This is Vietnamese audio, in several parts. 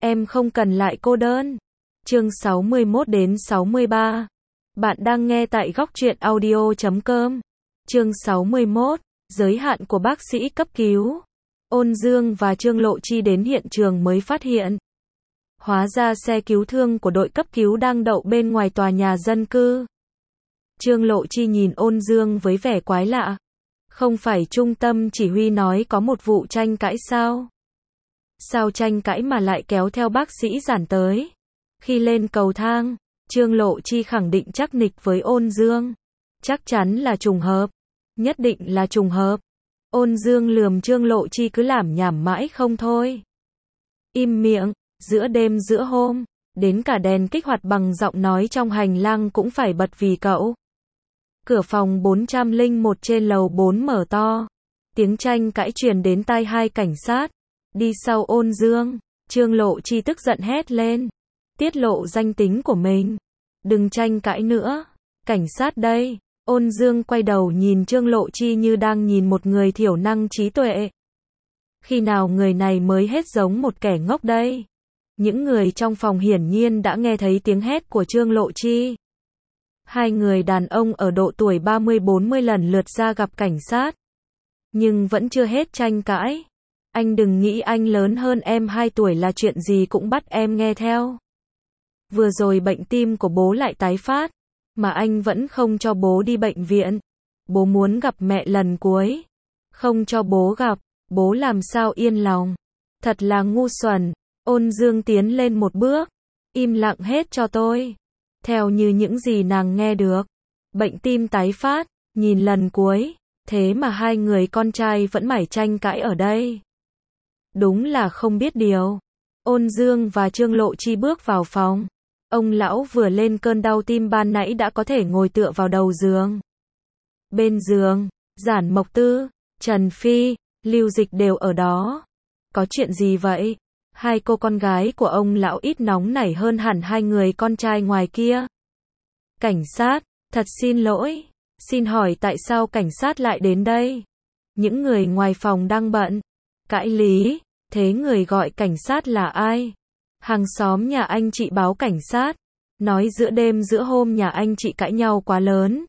Em không cần lại cô đơn. Chương 61 đến 63. Bạn đang nghe tại góc truyện audio.com. Chương 61. Giới hạn của bác sĩ cấp cứu. Ôn Dương và Trương Lộ Chi đến hiện trường mới phát hiện. Hóa ra xe cứu thương của đội cấp cứu đang đậu bên ngoài tòa nhà dân cư. Trương Lộ Chi nhìn Ôn Dương với vẻ quái lạ. Không phải trung tâm chỉ huy nói có một vụ tranh cãi sao? Sao tranh cãi mà lại kéo theo bác sĩ Giản tới? Khi lên cầu thang, Trương Lộ Chi khẳng định chắc nịch với Ôn Dương. Chắc chắn là trùng hợp. Nhất định là trùng hợp. Ôn Dương lườm Trương Lộ Chi cứ làm nhảm mãi không thôi. Im miệng, giữa đêm giữa hôm, đến cả đèn kích hoạt bằng giọng nói trong hành lang cũng phải bật vì cậu. Cửa phòng 401 trên lầu 4 mở to. Tiếng tranh cãi truyền đến tai hai cảnh sát. Đi sau Ôn Dương, Trương Lộ Chi tức giận hét lên. Tiết lộ danh tính của mình. Đừng tranh cãi nữa. Cảnh sát đây. Ôn Dương quay đầu nhìn Trương Lộ Chi như đang nhìn một người thiểu năng trí tuệ. Khi nào người này mới hết giống một kẻ ngốc đây? Những người trong phòng hiển nhiên đã nghe thấy tiếng hét của Trương Lộ Chi. Hai người đàn ông ở độ tuổi 30-40 lần lượt ra gặp cảnh sát. Nhưng vẫn chưa hết tranh cãi. Anh đừng nghĩ anh lớn hơn em 2 tuổi là chuyện gì cũng bắt em nghe theo. Vừa rồi bệnh tim của bố lại tái phát, mà anh vẫn không cho bố đi bệnh viện. Bố muốn gặp mẹ lần cuối. Không cho bố gặp, bố làm sao yên lòng. Thật là ngu xuẩn. Ôn Dương tiến lên một bước. Im lặng hết cho tôi. Theo như những gì nàng nghe được. Bệnh tim tái phát, nhìn lần cuối. Thế mà hai người con trai vẫn mải tranh cãi ở đây. Đúng là không biết điều. Ôn Dương và Trương Lộ Chi bước vào phòng. Ông lão vừa lên cơn đau tim ban nãy đã có thể ngồi tựa vào đầu giường. Bên giường, Giản Mộc Tư, Trần Phi, Lưu Dịch đều ở đó. Có chuyện gì vậy? Hai cô con gái của ông lão ít nóng nảy hơn hẳn hai người con trai ngoài kia. Cảnh sát, thật xin lỗi. Xin hỏi tại sao cảnh sát lại đến đây? Những người ngoài phòng đang bận. Cãi lý, thế người gọi cảnh sát là ai? Hàng xóm nhà anh chị báo cảnh sát. Nói giữa đêm giữa hôm nhà anh chị cãi nhau quá lớn.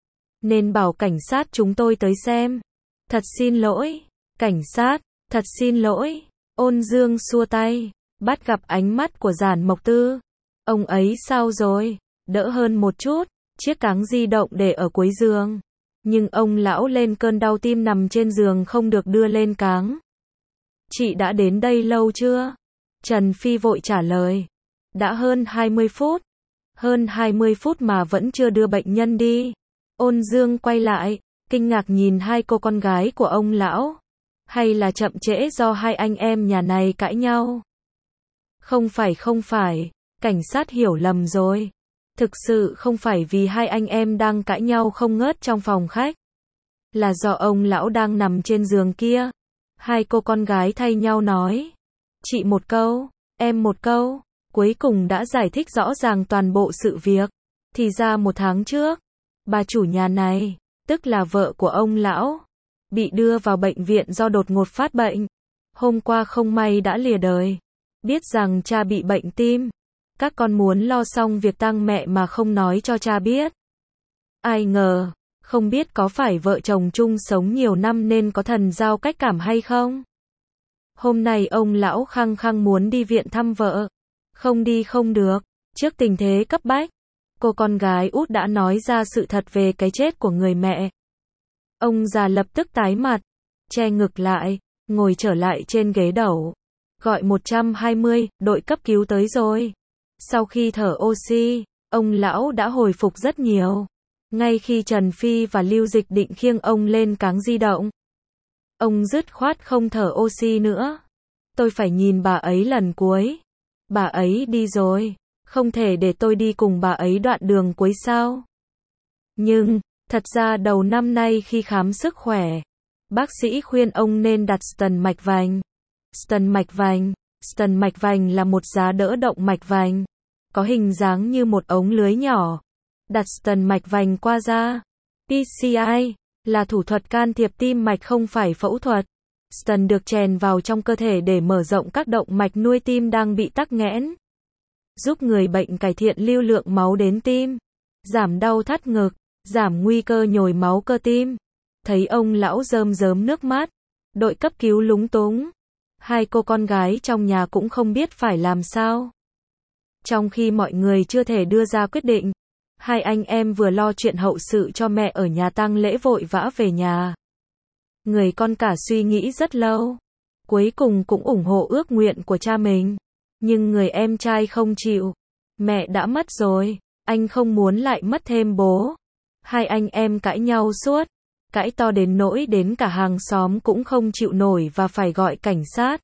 Nên bảo cảnh sát chúng tôi tới xem. Thật xin lỗi. Cảnh sát, thật xin lỗi. Ôn Dương xua tay, bắt gặp ánh mắt của Giản Mộc Tư. Ông ấy sao rồi? Đỡ hơn một chút, chiếc cáng di động để ở cuối giường. Nhưng ông lão lên cơn đau tim nằm trên giường không được đưa lên cáng. Chị đã đến đây lâu chưa? Trần Phi vội trả lời. Đã hơn 20 phút. Hơn 20 phút mà vẫn chưa đưa bệnh nhân đi. Ôn Dương quay lại, kinh ngạc nhìn hai cô con gái của ông lão. Hay là chậm trễ do hai anh em nhà này cãi nhau? Không phải, cảnh sát hiểu lầm rồi. Thực sự không phải vì hai anh em đang cãi nhau không ngớt trong phòng khách. Là do ông lão đang nằm trên giường kia. Hai cô con gái thay nhau nói. Chị một câu, em một câu. Cuối cùng đã giải thích rõ ràng toàn bộ sự việc. Thì ra 1 tháng trước, bà chủ nhà này, tức là vợ của ông lão, bị đưa vào bệnh viện do đột ngột phát bệnh. Hôm qua không may đã lìa đời. Biết rằng cha bị bệnh tim. Các con muốn lo xong việc tang mẹ mà không nói cho cha biết. Ai ngờ, không biết có phải vợ chồng chung sống nhiều năm nên có thần giao cách cảm hay không? Hôm nay ông lão khăng khăng muốn đi viện thăm vợ. Không đi không được. Trước tình thế cấp bách, cô con gái út đã nói ra sự thật về cái chết của người mẹ. Ông già lập tức tái mặt, che ngực lại, ngồi trở lại trên ghế đầu. Gọi 120, đội cấp cứu tới rồi. Sau khi thở oxy, ông lão đã hồi phục rất nhiều. Ngay khi Trần Phi và Lưu Dịch định khiêng ông lên cáng di động, ông dứt khoát không thở oxy nữa. Tôi phải nhìn bà ấy lần cuối. Bà ấy đi rồi, không thể để tôi đi cùng bà ấy đoạn đường cuối sao? Nhưng, thật ra đầu năm nay khi khám sức khỏe, bác sĩ khuyên ông nên đặt stent mạch vành. Stent mạch vành là một giá đỡ động mạch vành, có hình dáng như một ống lưới nhỏ. Đặt stent mạch vành qua da. PCI là thủ thuật can thiệp tim mạch không phải phẫu thuật. Stent được chèn vào trong cơ thể để mở rộng các động mạch nuôi tim đang bị tắc nghẽn, giúp người bệnh cải thiện lưu lượng máu đến tim, giảm đau thắt ngực, giảm nguy cơ nhồi máu cơ tim. Thấy ông lão rơm rớm nước mắt, đội cấp cứu lúng túng. Hai cô con gái trong nhà cũng không biết phải làm sao. Trong khi mọi người chưa thể đưa ra quyết định, hai anh em vừa lo chuyện hậu sự cho mẹ ở nhà tang lễ vội vã về nhà. Người con cả suy nghĩ rất lâu, cuối cùng cũng ủng hộ ước nguyện của cha mình. Nhưng người em trai không chịu. Mẹ đã mất rồi, anh không muốn lại mất thêm bố. Hai anh em cãi nhau suốt, cãi to đến nỗi đến cả hàng xóm cũng không chịu nổi và phải gọi cảnh sát.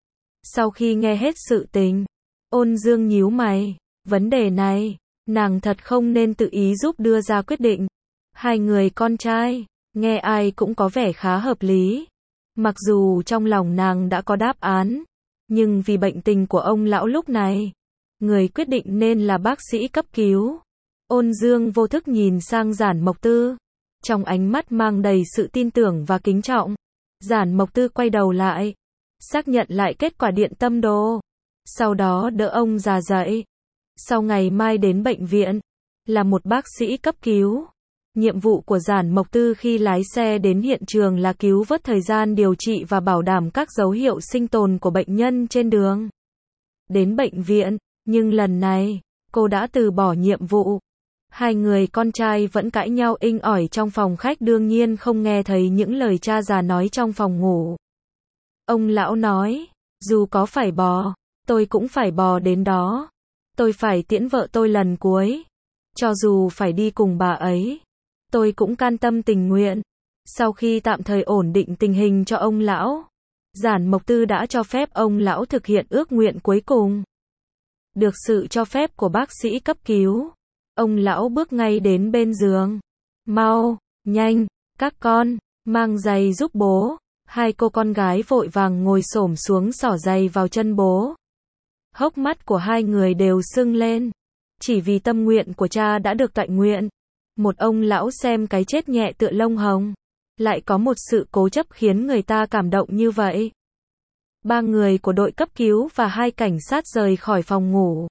Sau khi nghe hết sự tình, Ôn Dương nhíu mày, vấn đề này, nàng thật không nên tự ý giúp đưa ra quyết định. Hai người con trai, nghe ai cũng có vẻ khá hợp lý. Mặc dù trong lòng nàng đã có đáp án, nhưng vì bệnh tình của ông lão lúc này, người quyết định nên là bác sĩ cấp cứu. Ôn Dương vô thức nhìn sang Giản Mộc Tư, trong ánh mắt mang đầy sự tin tưởng và kính trọng. Giản Mộc Tư quay đầu lại, xác nhận lại kết quả điện tâm đồ, sau đó đỡ ông già dậy. Sau ngày mai đến bệnh viện, là một bác sĩ cấp cứu. Nhiệm vụ của Giản Mộc Tư khi lái xe đến hiện trường là cứu vớt thời gian điều trị và bảo đảm các dấu hiệu sinh tồn của bệnh nhân trên đường đến bệnh viện, nhưng lần này, cô đã từ bỏ nhiệm vụ. Hai người con trai vẫn cãi nhau inh ỏi trong phòng khách, đương nhiên không nghe thấy những lời cha già nói trong phòng ngủ. Ông lão nói, dù có phải bò, tôi cũng phải bò đến đó. Tôi phải tiễn vợ tôi lần cuối. Cho dù phải đi cùng bà ấy, tôi cũng can tâm tình nguyện. Sau khi tạm thời ổn định tình hình cho ông lão, Giản Mộc Tư đã cho phép ông lão thực hiện ước nguyện cuối cùng. Được sự cho phép của bác sĩ cấp cứu, ông lão bước ngay đến bên giường. Mau, nhanh, các con, mang giày giúp bố. Hai cô con gái vội vàng ngồi xổm xuống xỏ giày vào chân bố. Hốc mắt của hai người đều sưng lên, chỉ vì tâm nguyện của cha đã được toại nguyện. Một ông lão xem cái chết nhẹ tựa lông hồng, lại có một sự cố chấp khiến người ta cảm động như vậy. Ba người của đội cấp cứu và hai cảnh sát rời khỏi phòng ngủ.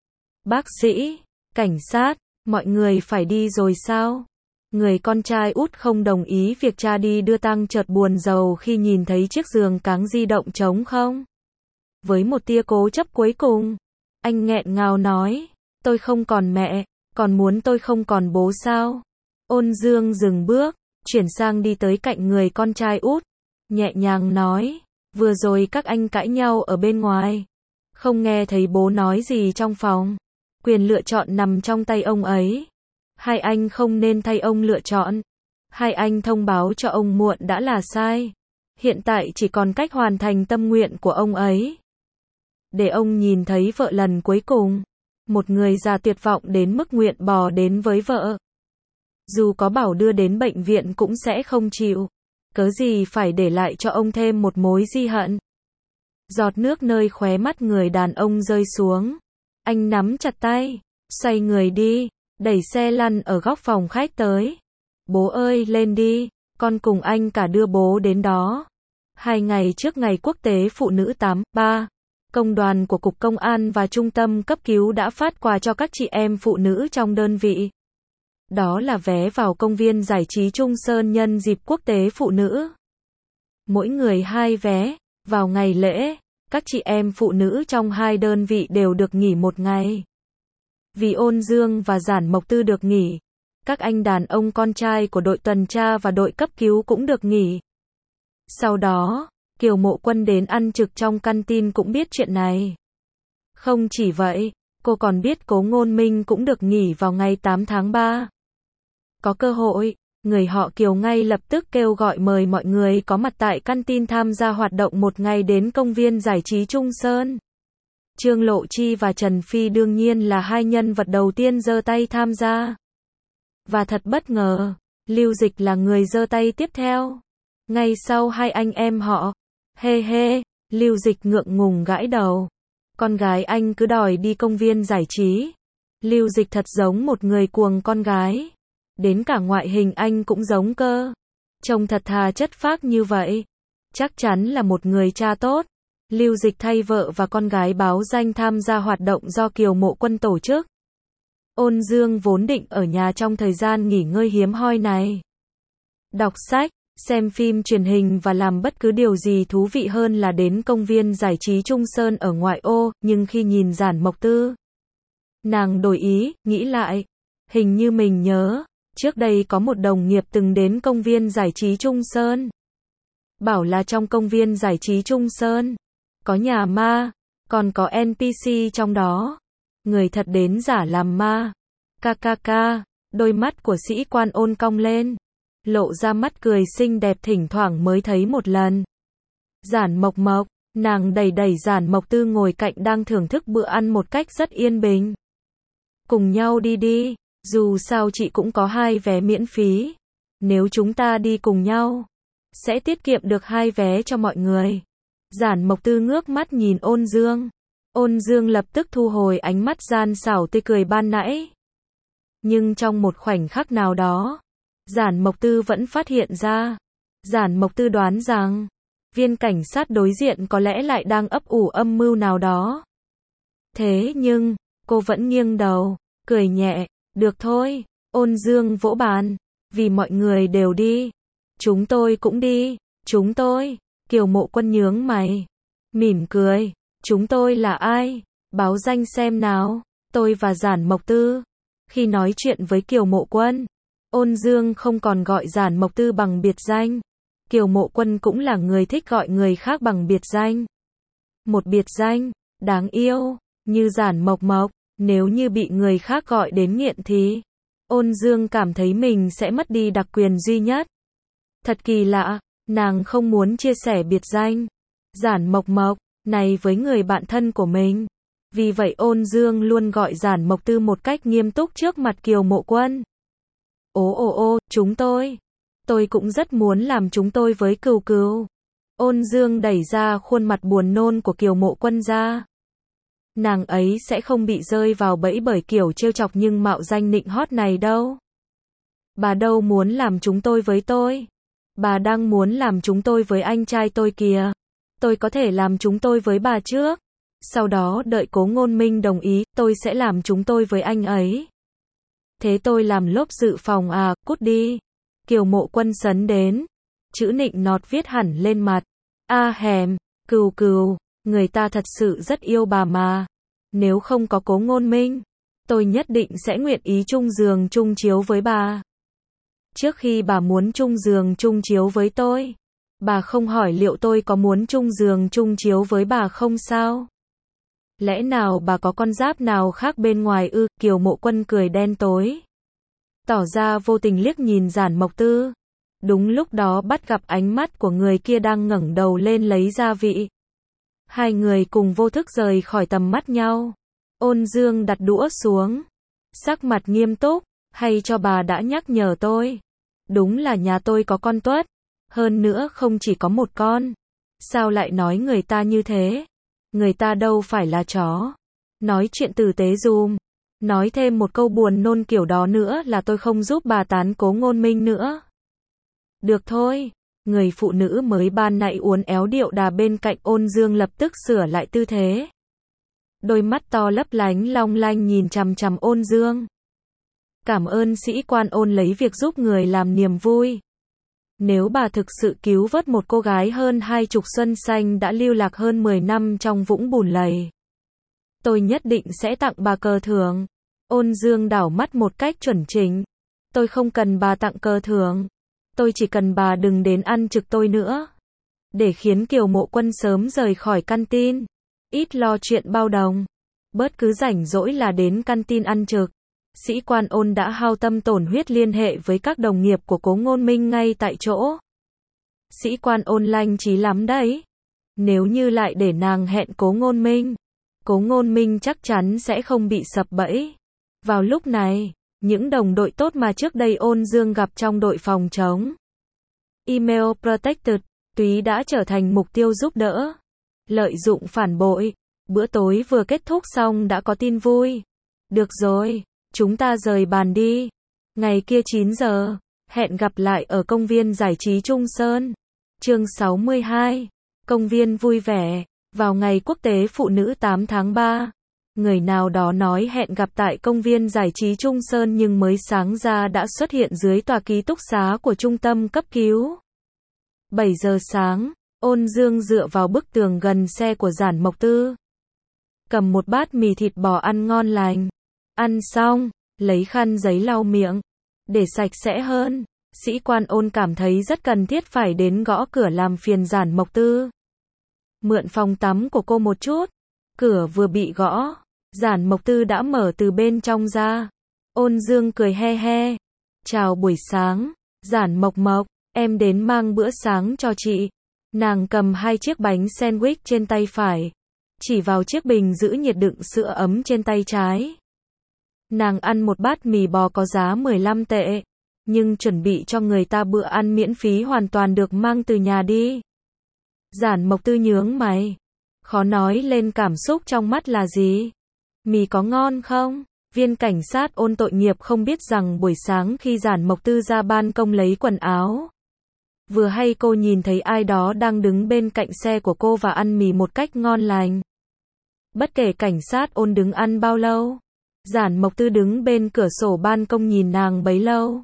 Bác sĩ, cảnh sát, mọi người phải đi rồi sao? Người con trai út không đồng ý việc cha đi đưa tang, chợt buồn rầu khi nhìn thấy chiếc giường cáng di động trống không. Với một tia cố chấp cuối cùng, anh nghẹn ngào nói, tôi không còn mẹ, còn muốn tôi không còn bố sao? Ôn Dương dừng bước, chuyển sang đi tới cạnh người con trai út, nhẹ nhàng nói, vừa rồi các anh cãi nhau ở bên ngoài, không nghe thấy bố nói gì trong phòng. Quyền lựa chọn nằm trong tay ông ấy. Hai anh không nên thay ông lựa chọn. Hai anh thông báo cho ông muộn đã là sai. Hiện tại chỉ còn cách hoàn thành tâm nguyện của ông ấy. Để ông nhìn thấy vợ lần cuối cùng. Một người già tuyệt vọng đến mức nguyện bò đến với vợ. Dù có bảo đưa đến bệnh viện cũng sẽ không chịu. Cớ gì phải để lại cho ông thêm một mối di hận. Giọt nước nơi khóe mắt người đàn ông rơi xuống. Anh nắm chặt tay, xoay người đi, đẩy xe lăn ở góc phòng khách tới. Bố ơi, lên đi, con cùng anh cả đưa bố đến đó. 2 ngày trước ngày quốc tế phụ nữ 8/3, công đoàn của Cục Công an và Trung tâm cấp cứu đã phát quà cho các chị em phụ nữ trong đơn vị. Đó là vé vào công viên giải trí Trung Sơn nhân dịp quốc tế phụ nữ. Mỗi người 2 vé, vào ngày lễ. Các chị em phụ nữ trong 2 đơn vị đều được nghỉ 1 ngày. Vì Ôn Dương và Giản Mộc Tư được nghỉ, các anh đàn ông con trai của đội tuần tra và đội cấp cứu cũng được nghỉ. Sau đó, Kiều Mộ Quân đến ăn trực trong canteen cũng biết chuyện này. Không chỉ vậy, cô còn biết Cố Ngôn Minh cũng được nghỉ vào ngày 8 tháng 3. Có cơ hội, người họ Kiều ngay lập tức kêu gọi mời mọi người có mặt tại canteen tham gia hoạt động 1 ngày đến công viên giải trí Trung Sơn. Trương Lộ Chi và Trần Phi đương nhiên là 2 nhân vật đầu tiên giơ tay tham gia. Và thật bất ngờ, Lưu Dịch là người giơ tay tiếp theo. Ngay sau 2 anh em họ. Hê hê, Lưu Dịch ngượng ngùng gãi đầu. Con gái anh cứ đòi đi công viên giải trí. Lưu Dịch thật giống một người cuồng con gái. Đến cả ngoại hình anh cũng giống cơ. Trông thật thà chất phác như vậy. chắc chắn là một người cha tốt. Lưu Dịch thay vợ và con gái báo danh tham gia hoạt động do Kiều Mộ Quân tổ chức. Ôn Dương vốn định ở nhà trong thời gian nghỉ ngơi hiếm hoi này. Đọc sách, xem phim truyền hình và làm bất cứ điều gì thú vị hơn là đến công viên giải trí Trung Sơn ở ngoại ô, nhưng khi nhìn Giản Mộc Tư, nàng đổi ý, nghĩ lại. Hình như mình nhớ, trước đây có một đồng nghiệp từng đến công viên giải trí Trung Sơn. Bảo là trong công viên giải trí Trung Sơn, có nhà ma, còn có NPC trong đó. Người thật đến giả làm ma. KKK, đôi mắt của sĩ quan Ôn cong lên. Lộ ra mắt cười xinh đẹp thỉnh thoảng mới thấy một lần. Giản Mộc Mộc, nàng đẩy đẩy Giản Mộc Tư ngồi cạnh đang thưởng thức bữa ăn một cách rất yên bình. Cùng nhau đi đi, dù sao chị cũng có 2 vé miễn phí. Nếu chúng ta đi cùng nhau, sẽ tiết kiệm được 2 vé cho mọi người. Giản Mộc Tư ngước mắt nhìn Ôn Dương. Ôn Dương lập tức thu hồi ánh mắt gian xảo tươi cười ban nãy. Nhưng trong một khoảnh khắc nào đó, Giản Mộc Tư vẫn phát hiện ra. Giản Mộc Tư đoán rằng, viên cảnh sát đối diện có lẽ lại đang ấp ủ âm mưu nào đó. Thế nhưng, cô vẫn nghiêng đầu, cười nhẹ, được thôi, Ôn Dương vỗ bàn, vì mọi người đều đi. Chúng tôi cũng đi, chúng tôi, Kiều Mộ Quân nhướng mày, mỉm cười, chúng tôi là ai? Báo danh xem nào, tôi và Giản Mộc Tư. Khi nói chuyện với Kiều Mộ Quân, Ôn Dương không còn gọi Giản Mộc Tư bằng biệt danh. Kiều Mộ Quân cũng là người thích gọi người khác bằng biệt danh. Một biệt danh, đáng yêu, như Giản Mộc Mộc, nếu như bị người khác gọi đến nghiện thì Ôn Dương cảm thấy mình sẽ mất đi đặc quyền duy nhất. Thật kỳ lạ, nàng không muốn chia sẻ biệt danh Giản Mộc Mộc này với người bạn thân của mình. Vì vậy Ôn Dương luôn gọi Giản Mộc Tư một cách nghiêm túc trước mặt Kiều Mộ Quân. Ô, chúng tôi cũng rất muốn làm chúng tôi với Cừu Cừu. Ôn Dương đẩy ra khuôn mặt buồn nôn của Kiều Mộ Quân ra. Nàng ấy sẽ không bị rơi vào bẫy bởi kiểu trêu chọc nhưng mạo danh nịnh hót này đâu. Bà đâu muốn làm chúng tôi với tôi. Bà đang muốn làm chúng tôi với anh trai tôi kìa. Tôi có thể làm chúng tôi với bà trước. Sau đó đợi Cố Ngôn Minh đồng ý, tôi sẽ làm chúng tôi với anh ấy. Thế tôi làm lốp dự phòng à, cút đi. Kiều Mộ Quân sấn đến. Chữ nịnh nọt viết hẳn lên mặt. A hèm, Cừu Cừu, người ta thật sự rất yêu bà mà. Nếu không có Cố Ngôn Minh, tôi nhất định sẽ nguyện ý chung giường chung chiếu với bà. Trước khi bà muốn chung giường chung chiếu với tôi, bà không hỏi liệu tôi có muốn chung giường chung chiếu với bà không sao? Lẽ nào bà có con giáp nào khác bên ngoài ư? Kiều Mộ Quân cười đen tối, tỏ ra vô tình liếc nhìn Giản Mộc Tư. Đúng lúc đó bắt gặp ánh mắt của người kia đang ngẩng đầu lên lấy gia vị. Hai người cùng vô thức rời khỏi tầm mắt nhau. Ôn Dương đặt đũa xuống, sắc mặt nghiêm túc, hay cho bà đã nhắc nhở tôi. Đúng là nhà tôi có con tuất, hơn nữa không chỉ có một con. Sao lại nói người ta như thế? Người ta đâu phải là chó. Nói chuyện tử tế dùm. Nói thêm một câu buồn nôn kiểu đó nữa là tôi không giúp bà tán Cố Ngôn Minh nữa. Được thôi. Người phụ nữ mới ban nãy uốn éo điệu đà bên cạnh Ôn Dương lập tức sửa lại tư thế. Đôi mắt to lấp lánh long lanh nhìn chằm chằm Ôn Dương. Cảm ơn sĩ quan Ôn lấy việc giúp người làm niềm vui. Nếu bà thực sự cứu vớt một cô gái hơn 20 xuân xanh đã lưu lạc hơn 10 năm trong vũng bùn lầy, tôi nhất định sẽ tặng bà cờ thưởng. Ôn Dương đảo mắt một cách chuẩn chỉnh. Tôi không cần bà tặng cờ thưởng. Tôi chỉ cần bà đừng đến ăn trực tôi nữa. Để khiến Kiều Mộ Quân sớm rời khỏi căn tin. Ít lo chuyện bao đồng. Bớt cứ rảnh rỗi là đến căn tin ăn trực. Sĩ quan Ôn đã hao tâm tổn huyết liên hệ với các đồng nghiệp của Cố Ngôn Minh ngay tại chỗ. Sĩ quan Ôn lanh trí lắm đấy. Nếu như lại để nàng hẹn Cố Ngôn Minh, Cố Ngôn Minh chắc chắn sẽ không bị sập bẫy. Vào lúc này, những đồng đội tốt mà trước đây Ôn Dương gặp trong đội phòng chống Email Protected, túy đã trở thành mục tiêu giúp đỡ. Lợi dụng phản bội. Bữa tối vừa kết thúc xong đã có tin vui. Được rồi, chúng ta rời bàn đi. Ngày kia 9 giờ, hẹn gặp lại ở công viên giải trí Trung Sơn. Chương 62. Công viên vui vẻ. Vào ngày quốc tế phụ nữ 8 tháng 3, người nào đó nói hẹn gặp tại công viên giải trí Trung Sơn nhưng mới sáng ra đã xuất hiện dưới tòa ký túc xá của trung tâm cấp cứu. 7 giờ sáng, Ôn Dương dựa vào bức tường gần xe của Giản Mộc Tư, cầm một bát mì thịt bò ăn ngon lành. Ăn xong, lấy khăn giấy lau miệng, để sạch sẽ hơn. Sĩ quan Ôn cảm thấy rất cần thiết phải đến gõ cửa làm phiền Giản Mộc Tư mượn phòng tắm của cô một chút. Cửa vừa bị gõ, Giản Mộc Tư đã mở từ bên trong ra. Ôn Dương cười he he. Chào buổi sáng, Giản Mộc Mộc, em đến mang bữa sáng cho chị. Nàng cầm 2 chiếc bánh sandwich trên tay phải, chỉ vào chiếc bình giữ nhiệt đựng sữa ấm trên tay trái. Nàng ăn một bát mì bò có giá 15 tệ, nhưng chuẩn bị cho người ta bữa ăn miễn phí hoàn toàn được mang từ nhà đi. Giản Mộc Tư nhướng mày, khó nói lên cảm xúc trong mắt là gì. Mì có ngon không? Viên cảnh sát Ôn tội nghiệp không biết rằng buổi sáng khi Giản Mộc Tư ra ban công lấy quần áo, vừa hay cô nhìn thấy ai đó đang đứng bên cạnh xe của cô và ăn mì một cách ngon lành. Bất kể cảnh sát Ôn đứng ăn bao lâu, Giản Mộc Tư đứng bên cửa sổ ban công nhìn nàng bấy lâu.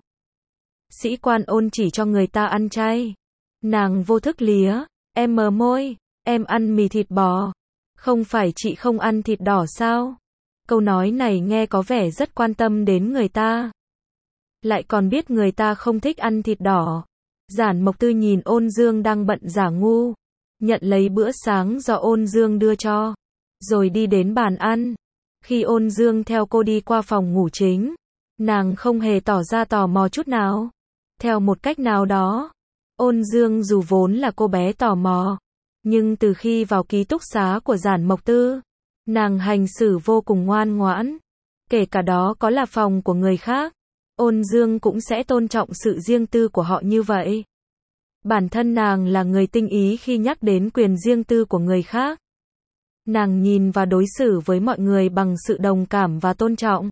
Sĩ quan Ôn chỉ cho người ta ăn chay. Nàng vô thức lía, em mờ môi, em ăn mì thịt bò. Không phải chị không ăn thịt đỏ sao? Câu nói này nghe có vẻ rất quan tâm đến người ta. Lại còn biết người ta không thích ăn thịt đỏ. Giản Mộc Tư nhìn Ôn Dương đang bận giả ngu, nhận lấy bữa sáng do Ôn Dương đưa cho, rồi đi đến bàn ăn. Khi Ôn Dương theo cô đi qua phòng ngủ chính, nàng không hề tỏ ra tò mò chút nào. Theo một cách nào đó, Ôn Dương dù vốn là cô bé tò mò, nhưng từ khi vào ký túc xá của Giản Mộc Tư, nàng hành xử vô cùng ngoan ngoãn. Kể cả đó có là phòng của người khác, Ôn Dương cũng sẽ tôn trọng sự riêng tư của họ như vậy. Bản thân nàng là người tinh ý khi nhắc đến quyền riêng tư của người khác. Nàng nhìn và đối xử với mọi người bằng sự đồng cảm và tôn trọng.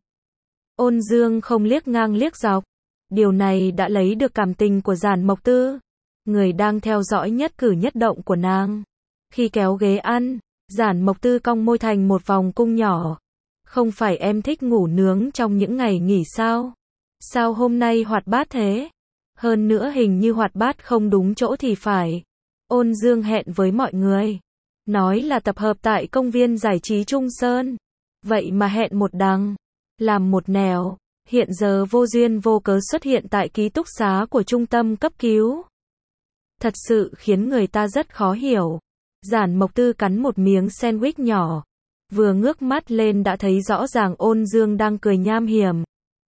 Ôn Dương không liếc ngang liếc dọc. Điều này đã lấy được cảm tình của Giản Mộc Tư, người đang theo dõi nhất cử nhất động của nàng. Khi kéo ghế ăn, Giản Mộc Tư cong môi thành một vòng cung nhỏ. Không phải em thích ngủ nướng trong những ngày nghỉ sao? Sao hôm nay hoạt bát thế? Hơn nữa hình như hoạt bát không đúng chỗ thì phải. Ôn Dương hẹn với mọi người, nói là tập hợp tại công viên giải trí Trung Sơn. Vậy mà hẹn một đằng, làm một nẻo, hiện giờ vô duyên vô cớ xuất hiện tại ký túc xá của trung tâm cấp cứu. Thật sự khiến người ta rất khó hiểu. Giản Mộc Tư cắn một miếng sandwich nhỏ, vừa ngước mắt lên đã thấy rõ ràng Ôn Dương đang cười nham hiểm.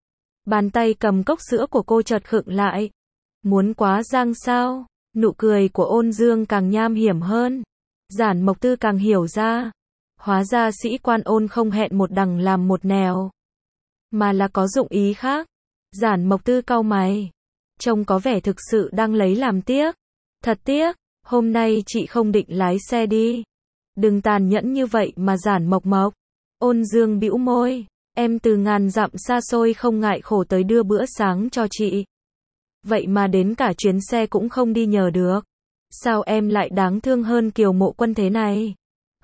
Bàn tay cầm cốc sữa của cô chợt khựng lại. Muốn quá giang sao? Nụ cười của Ôn Dương càng nham hiểm hơn. Giản Mộc Tư càng hiểu ra. Hóa ra sĩ quan Ôn không hẹn một đằng làm một nẻo, mà là có dụng ý khác. Giản Mộc Tư cau mày, trông có vẻ thực sự đang lấy làm tiếc. Thật tiếc, hôm nay chị không định lái xe đi. Đừng tàn nhẫn như vậy mà Giản Mộc Mộc. Ôn Dương bĩu môi, em từ ngàn dặm xa xôi không ngại khổ tới đưa bữa sáng cho chị. Vậy mà đến cả chuyến xe cũng không đi nhờ được. Sao em lại đáng thương hơn Kiều Mộ Quân thế này?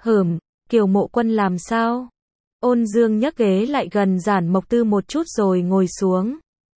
Kiều Mộ Quân làm sao? Ôn Dương nhấc ghế lại gần Giản Mộc Tư một chút rồi ngồi xuống.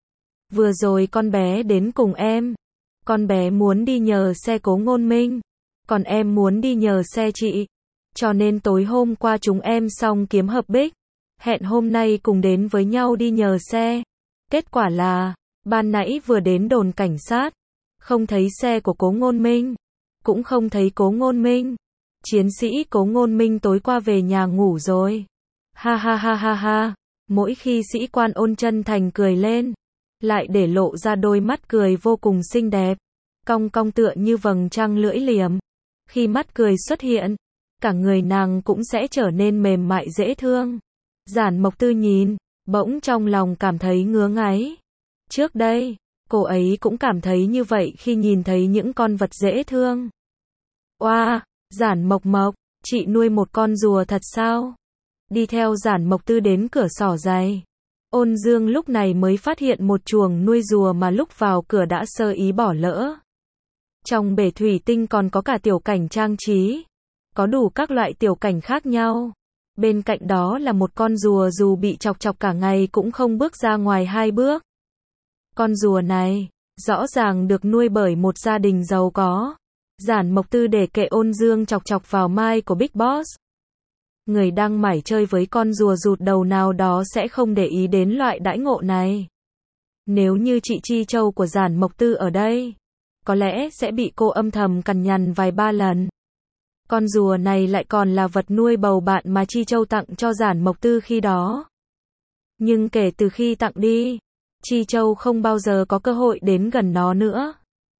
Vừa rồi con bé đến cùng em. Con bé muốn đi nhờ xe Cố Ngôn Minh, còn em muốn đi nhờ xe chị. Cho nên tối hôm qua chúng em xong kiếm hợp bích, hẹn hôm nay cùng đến với nhau đi nhờ xe. Kết quả là, ban nãy vừa đến đồn cảnh sát, không thấy xe của Cố Ngôn Minh, cũng không thấy Cố Ngôn Minh. Chiến sĩ Cố Ngôn Minh tối qua về nhà ngủ rồi. Ha ha ha ha ha. Mỗi khi sĩ quan Ôn chân thành cười lên, lại để lộ ra đôi mắt cười vô cùng xinh đẹp, cong cong tựa như vầng trăng lưỡi liềm. Khi mắt cười xuất hiện, cả người nàng cũng sẽ trở nên mềm mại dễ thương. Giản Mộc Tư nhìn, bỗng trong lòng cảm thấy ngứa ngáy. Trước đây, cô ấy cũng cảm thấy như vậy khi nhìn thấy những con vật dễ thương. Oa, Giản Mộc Mộc, chị nuôi một con rùa thật sao? Đi theo Giản Mộc Tư đến cửa xỏ giày, Ôn Dương lúc này mới phát hiện một chuồng nuôi rùa mà lúc vào cửa đã sơ ý bỏ lỡ. Trong bể thủy tinh còn có cả tiểu cảnh trang trí. Có đủ các loại tiểu cảnh khác nhau. Bên cạnh đó là một con rùa dù bị chọc chọc cả ngày cũng không bước ra ngoài 2 bước. Con rùa này, rõ ràng được nuôi bởi một gia đình giàu có. Giản Mộc Tư để kệ Ôn Dương chọc chọc vào mai của Big Boss. Người đang mải chơi với con rùa rụt đầu nào đó sẽ không để ý đến loại đãi ngộ này. Nếu như chị Chi Châu của Giản Mộc Tư ở đây, có lẽ sẽ bị cô âm thầm cằn nhằn vài ba lần. Con rùa này lại còn là vật nuôi bầu bạn mà Chi Châu tặng cho Giản Mộc Tư khi đó. Nhưng kể từ khi tặng đi, Chi Châu không bao giờ có cơ hội đến gần nó nữa.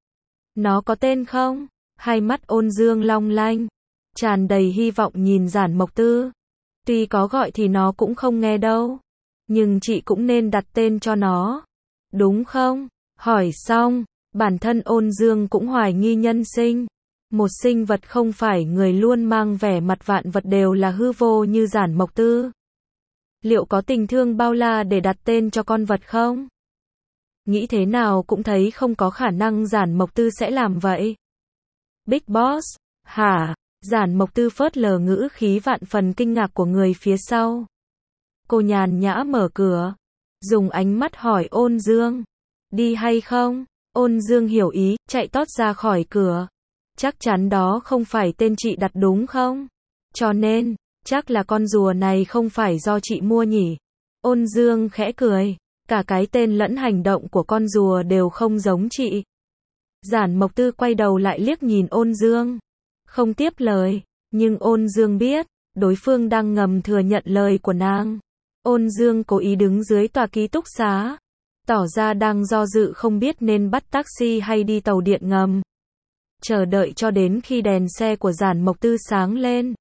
Nó có tên không? Hai mắt Ôn Dương long lanh, tràn đầy hy vọng nhìn Giản Mộc Tư. Tuy có gọi thì nó cũng không nghe đâu. Nhưng chị cũng nên đặt tên cho nó. Đúng không? Hỏi xong, bản thân Ôn Dương cũng hoài nghi nhân sinh. Một sinh vật không phải người luôn mang vẻ mặt vạn vật đều là hư vô như Giản Mộc Tư. Liệu có tình thương bao la để đặt tên cho con vật không? Nghĩ thế nào cũng thấy không có khả năng Giản Mộc Tư sẽ làm vậy. Big Boss, hả? Giản Mộc Tư phớt lờ ngữ khí vạn phần kinh ngạc của người phía sau. Cô nhàn nhã mở cửa, dùng ánh mắt hỏi Ôn Dương, đi hay không? Ôn Dương hiểu ý, chạy tót ra khỏi cửa. Chắc chắn đó không phải tên chị đặt đúng không? Cho nên, chắc là con rùa này không phải do chị mua nhỉ? Ôn Dương khẽ cười, cả cái tên lẫn hành động của con rùa đều không giống chị. Giản Mộc Tư quay đầu lại liếc nhìn Ôn Dương, không tiếp lời, nhưng Ôn Dương biết, đối phương đang ngầm thừa nhận lời của nàng. Ôn Dương cố ý đứng dưới tòa ký túc xá, tỏ ra đang do dự không biết nên bắt taxi hay đi tàu điện ngầm. Chờ đợi cho đến khi đèn xe của Giản Mộc Tư sáng lên.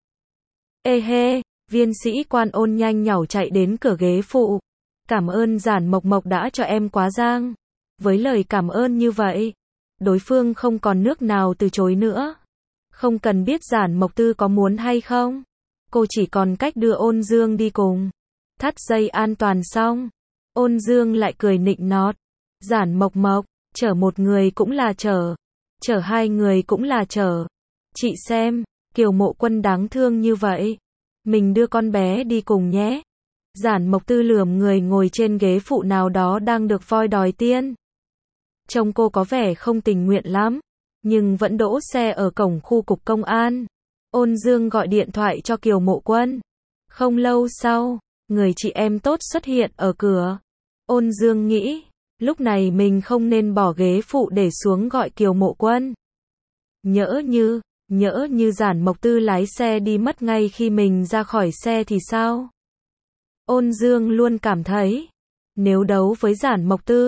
Ê hê, viên sĩ quan Ôn nhanh nhảu chạy đến cửa ghế phụ. Cảm ơn Giản Mộc Mộc đã cho em quá giang. Với lời cảm ơn như vậy, đối phương không còn nước nào từ chối nữa. Không cần biết Giản Mộc Tư có muốn hay không. Cô chỉ còn cách đưa Ôn Dương đi cùng. Thắt dây an toàn xong, Ôn Dương lại cười nịnh nọt. Giản Mộc Mộc, chở một người cũng là chở. Chở hai người cũng là chở. Chị xem, Kiều Mộ Quân đáng thương như vậy. Mình đưa con bé đi cùng nhé. Giản Mộc Tư lườm người ngồi trên ghế phụ nào đó đang được voi đòi tiền. Trông cô có vẻ không tình nguyện lắm, nhưng vẫn đỗ xe ở cổng khu cục công an. Ôn Dương gọi điện thoại cho Kiều Mộ Quân. Không lâu sau, người chị em tốt xuất hiện ở cửa. Ôn Dương nghĩ, lúc này mình không nên bỏ ghế phụ để xuống gọi Kiều Mộ Quân. Nhỡ như Giản Mộc Tư lái xe đi mất ngay khi mình ra khỏi xe thì sao? Ôn Dương luôn cảm thấy, nếu đấu với Giản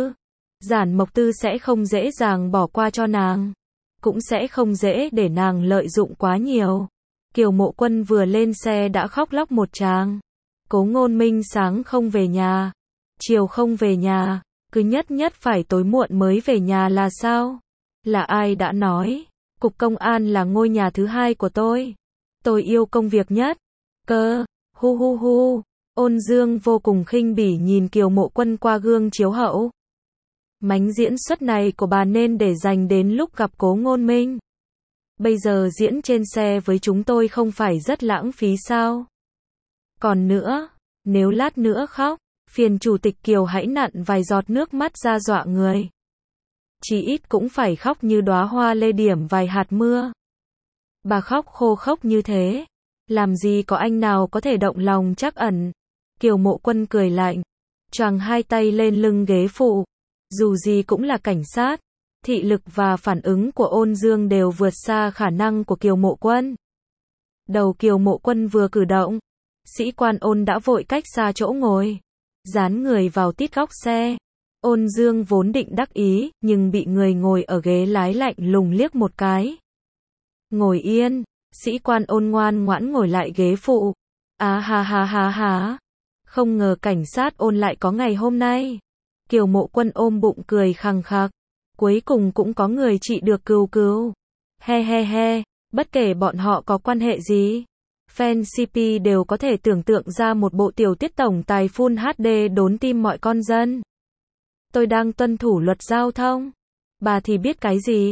Mộc Tư sẽ không dễ dàng bỏ qua cho nàng. Cũng sẽ không dễ để nàng lợi dụng quá nhiều. Kiều Mộ Quân vừa lên xe đã khóc lóc một tràng. Cố Ngôn Minh sáng không về nhà, chiều không về nhà, cứ nhất phải tối muộn mới về nhà là sao? Là ai đã nói, cục công an là ngôi nhà thứ hai của tôi. Tôi yêu công việc nhất. Cơ, hu. Ôn Dương vô cùng khinh bỉ nhìn Kiều Mộ Quân qua gương chiếu hậu. Mánh diễn xuất này của bà nên để dành đến lúc gặp Cố Ngôn Minh. Bây giờ diễn trên xe với chúng tôi không phải rất lãng phí sao? Còn nữa, nếu lát nữa khóc, phiền chủ tịch Kiều hãy nặn vài giọt nước mắt ra dọa người. Chỉ ít cũng phải khóc như đóa hoa lê điểm vài hạt mưa. Bà khóc khô khốc như thế, làm gì có anh nào có thể động lòng trắc ẩn. Kiều Mộ Quân cười lạnh, choàng hai tay lên lưng ghế phụ. Dù gì cũng là cảnh sát, thị lực và phản ứng của Ôn Dương đều vượt xa khả năng của Kiều Mộ Quân. Đầu Kiều Mộ Quân vừa cử động, sĩ quan Ôn đã vội cách xa chỗ ngồi, dán người vào tít góc xe. Ôn Dương vốn định đắc ý, nhưng bị người ngồi ở ghế lái lạnh lùng liếc một cái. Ngồi yên, sĩ quan Ôn ngoan ngoãn ngồi lại ghế phụ. À ha. Không ngờ cảnh sát Ôn lại có ngày hôm nay. Kiều Mộ Quân ôm bụng cười khằng khặc. Cuối cùng cũng có người chị được cứu. He, bất kể bọn họ có quan hệ gì. Fan CP đều có thể tưởng tượng ra một bộ tiểu tiết tổng tài Full HD đốn tim mọi con dân. Tôi đang tuân thủ luật giao thông. Bà thì biết cái gì?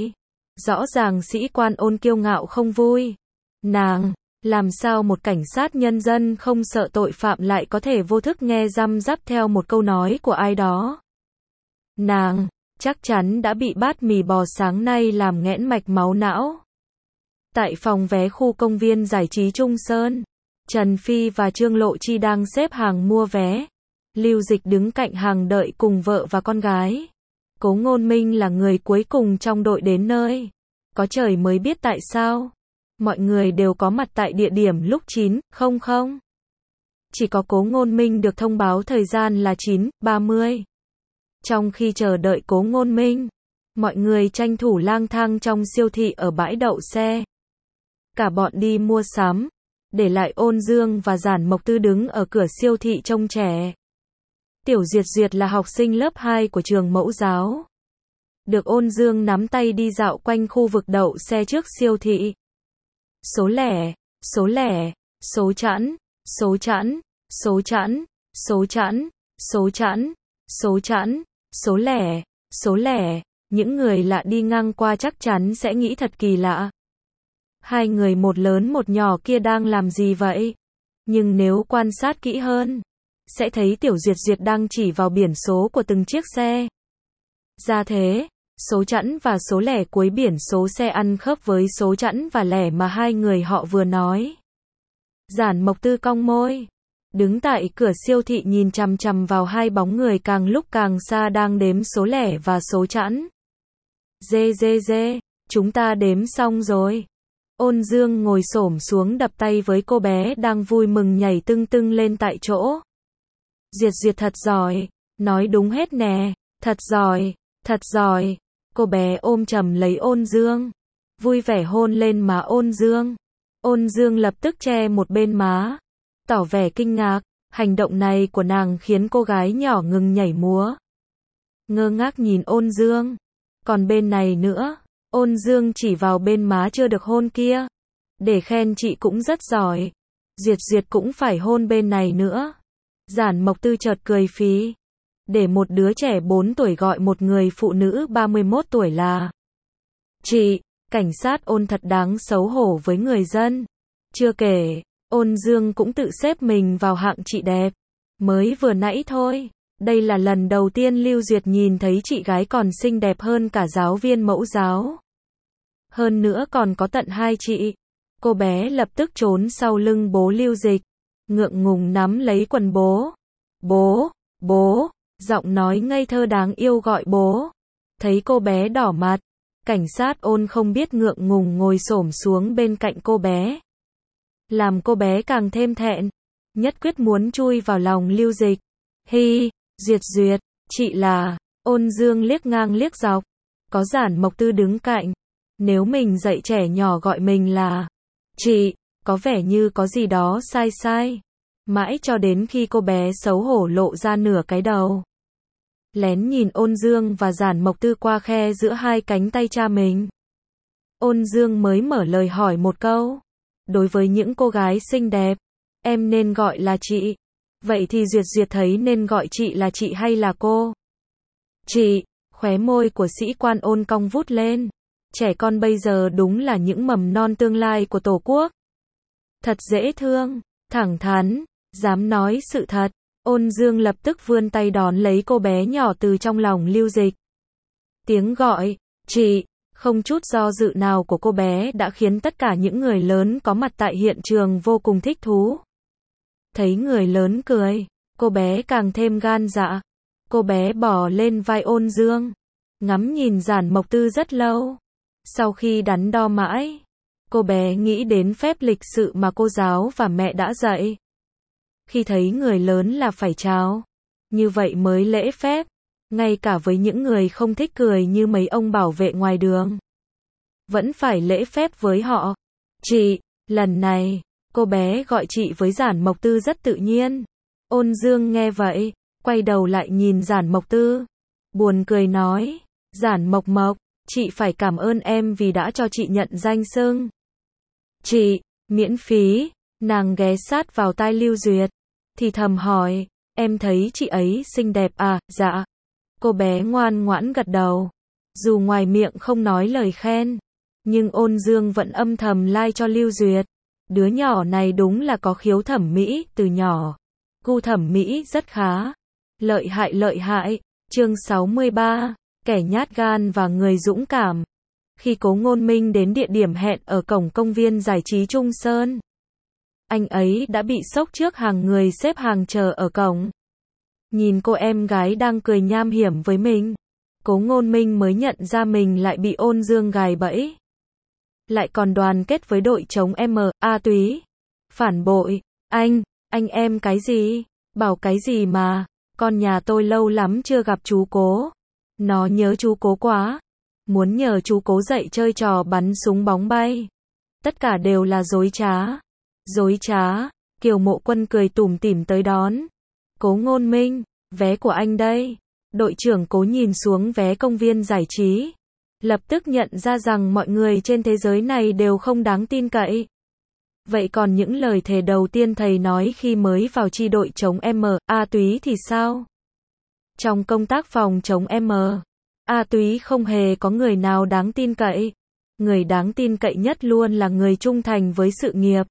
Rõ ràng sĩ quan Ôn kiêu ngạo không vui. Nàng, làm sao một cảnh sát nhân dân không sợ tội phạm lại có thể vô thức nghe răm rắp theo một câu nói của ai đó. Nàng, chắc chắn đã bị bát mì bò sáng nay làm nghẽn mạch máu não. Tại phòng vé khu công viên giải trí Trung Sơn, Trần Phi và Trương Lộ Chi đang xếp hàng mua vé. Lưu Dịch đứng cạnh hàng đợi cùng vợ và con gái. Cố Ngôn Minh là người cuối cùng trong đội đến nơi. Có trời mới biết tại sao. Mọi người đều có mặt tại địa điểm lúc 9:00. Chỉ có Cố Ngôn Minh được thông báo thời gian là 9:30. Trong khi chờ đợi Cố Ngôn Minh, mọi người tranh thủ lang thang trong siêu thị ở bãi đậu xe. Cả bọn đi mua sắm, để lại Ôn Dương và Giản Mộc Tư đứng ở cửa siêu thị trông trẻ. Tiểu Duyệt Duyệt là học sinh lớp 2 của trường mẫu giáo. Được Ôn Dương nắm tay đi dạo quanh khu vực đậu xe trước siêu thị. Số lẻ, số lẻ, số chẵn, số chẵn, số chẵn, số chẵn, số chẵn, số chẵn, số lẻ, những người lạ đi ngang qua chắc chắn sẽ nghĩ thật kỳ lạ. Hai người một lớn một nhỏ kia đang làm gì vậy? Nhưng nếu quan sát kỹ hơn, sẽ thấy Tiểu Duyệt Duyệt đang chỉ vào biển số của từng chiếc xe. Ra thế, số chẵn và số lẻ cuối biển số xe ăn khớp với số chẵn và lẻ mà hai người họ vừa nói. Giản Mộc Tư cong môi, đứng tại cửa siêu thị nhìn chằm chằm vào hai bóng người càng lúc càng xa đang đếm số lẻ và số chẵn. Dê, chúng ta đếm xong rồi. Ôn Dương ngồi xổm xuống đập tay với cô bé đang vui mừng nhảy tưng tưng lên tại chỗ. Duyệt Duyệt thật giỏi, nói đúng hết nè, thật giỏi. Cô bé ôm chầm lấy Ôn Dương, vui vẻ hôn lên má Ôn Dương. Ôn Dương lập tức che một bên má, tỏ vẻ kinh ngạc, hành động này của nàng khiến cô gái nhỏ ngừng nhảy múa. Ngơ ngác nhìn Ôn Dương, còn bên này nữa, Ôn Dương chỉ vào bên má chưa được hôn kia, để khen chị cũng rất giỏi. Duyệt Duyệt cũng phải hôn bên này nữa. Giản Mộc Tư chợt cười phí. Để một đứa trẻ 4 tuổi gọi một người phụ nữ 31 tuổi là chị, cảnh sát Ôn thật đáng xấu hổ với người dân. Chưa kể, Ôn Dương cũng tự xếp mình vào hạng chị đẹp. Mới vừa nãy thôi, đây là lần đầu tiên Lưu Duyệt nhìn thấy chị gái còn xinh đẹp hơn cả giáo viên mẫu giáo. Hơn nữa còn có tận 2 chị. Cô bé lập tức trốn sau lưng bố Lưu Dịch, ngượng ngùng nắm lấy quần bố. Bố, giọng nói ngây thơ đáng yêu gọi bố. Thấy cô bé đỏ mặt, cảnh sát Ôn không biết ngượng ngùng ngồi xổm xuống bên cạnh cô bé. Làm cô bé càng thêm thẹn, nhất quyết muốn chui vào lòng Lưu Dịch. Hi, Duyệt, chị là, Ôn Dương liếc ngang liếc dọc, có Giản Mộc Tư đứng cạnh. Nếu mình dạy trẻ nhỏ gọi mình là chị, có vẻ như có gì đó sai. Mãi cho đến khi cô bé xấu hổ lộ ra nửa cái đầu. Lén nhìn Ôn Dương và Giản Mộc Tư qua khe giữa hai cánh tay cha mình. Ôn Dương mới mở lời hỏi một câu. Đối với những cô gái xinh đẹp, em nên gọi là chị. Vậy thì Duyệt thấy nên gọi chị là chị hay là cô? Chị, khóe môi của sĩ quan Ôn cong vút lên. Trẻ con bây giờ đúng là những mầm non tương lai của Tổ quốc. Thật dễ thương, thẳng thắn, dám nói sự thật. Ôn Dương lập tức vươn tay đón lấy cô bé nhỏ từ trong lòng Lưu Dịch. Tiếng gọi, chị, không chút do dự nào của cô bé đã khiến tất cả những người lớn có mặt tại hiện trường vô cùng thích thú. Thấy người lớn cười, cô bé càng thêm gan dạ. Cô bé bò lên vai Ôn Dương, ngắm nhìn Giản Mộc Tư rất lâu. Sau khi đắn đo mãi, cô bé nghĩ đến phép lịch sự mà cô giáo và mẹ đã dạy. Khi thấy người lớn là phải chào, như vậy mới lễ phép, ngay cả với những người không thích cười như mấy ông bảo vệ ngoài đường. Vẫn phải lễ phép với họ. Chị, lần này, cô bé gọi chị với Giản Mộc Tư rất tự nhiên. Ôn Dương nghe vậy, quay đầu lại nhìn Giản Mộc Tư, buồn cười nói, Giản Mộc, chị phải cảm ơn em vì đã cho chị nhận danh xưng. Chị, miễn phí. Nàng ghé sát vào tai Lưu Duyệt, thì thầm hỏi, em thấy chị ấy xinh đẹp à? Dạ. Cô bé ngoan ngoãn gật đầu. Dù ngoài miệng không nói lời khen, nhưng Ôn Dương vẫn âm thầm like cho Lưu Duyệt. Đứa nhỏ này đúng là có khiếu thẩm mỹ, từ nhỏ. Gu thẩm mỹ rất khá. Lợi hại lợi hại. Chương 63, kẻ nhát gan và người dũng cảm. Khi Cố Ngôn Minh đến địa điểm hẹn ở cổng công viên giải trí Trung Sơn, anh ấy đã bị sốc trước hàng người xếp hàng chờ ở cổng. Nhìn cô em gái đang cười nham hiểm với mình, Cố Ngôn Minh mới nhận ra mình lại bị Ôn Dương gài bẫy. Lại còn đoàn kết với đội chống M.A. túy. Phản bội. Anh em cái gì? Bảo cái gì mà? Con nhà tôi lâu lắm chưa gặp chú Cố. Nó nhớ chú Cố quá. Muốn nhờ chú Cố dạy chơi trò bắn súng bóng bay. Tất cả đều là dối trá. Dối trá. Kiều Mộ Quân cười tủm tỉm tới đón. Cố Ngôn Minh, vé của anh đây. Đội trưởng Cố nhìn xuống vé công viên giải trí. Lập tức nhận ra rằng mọi người trên thế giới này đều không đáng tin cậy. Vậy còn những lời thề đầu tiên thầy nói khi mới vào chi đội chống M.A. túy thì sao? Trong công tác phòng chống M.A. túy không hề có người nào đáng tin cậy. Người đáng tin cậy nhất luôn là người trung thành với sự nghiệp.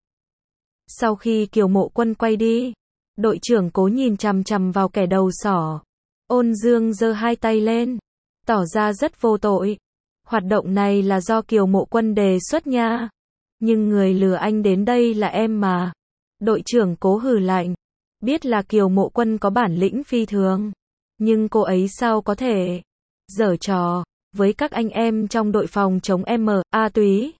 Sau khi Kiều Mộ Quân quay đi, đội trưởng Cố nhìn chằm chằm vào kẻ đầu sỏ. Ôn Dương giơ hai tay lên, tỏ ra rất vô tội. Hoạt động này là do Kiều Mộ Quân đề xuất nha. Nhưng người lừa anh đến đây là em mà. Đội trưởng Cố hừ lạnh. Biết là Kiều Mộ Quân có bản lĩnh phi thường. Nhưng cô ấy sao có thể giở trò với các anh em trong đội phòng chống M.A. túy.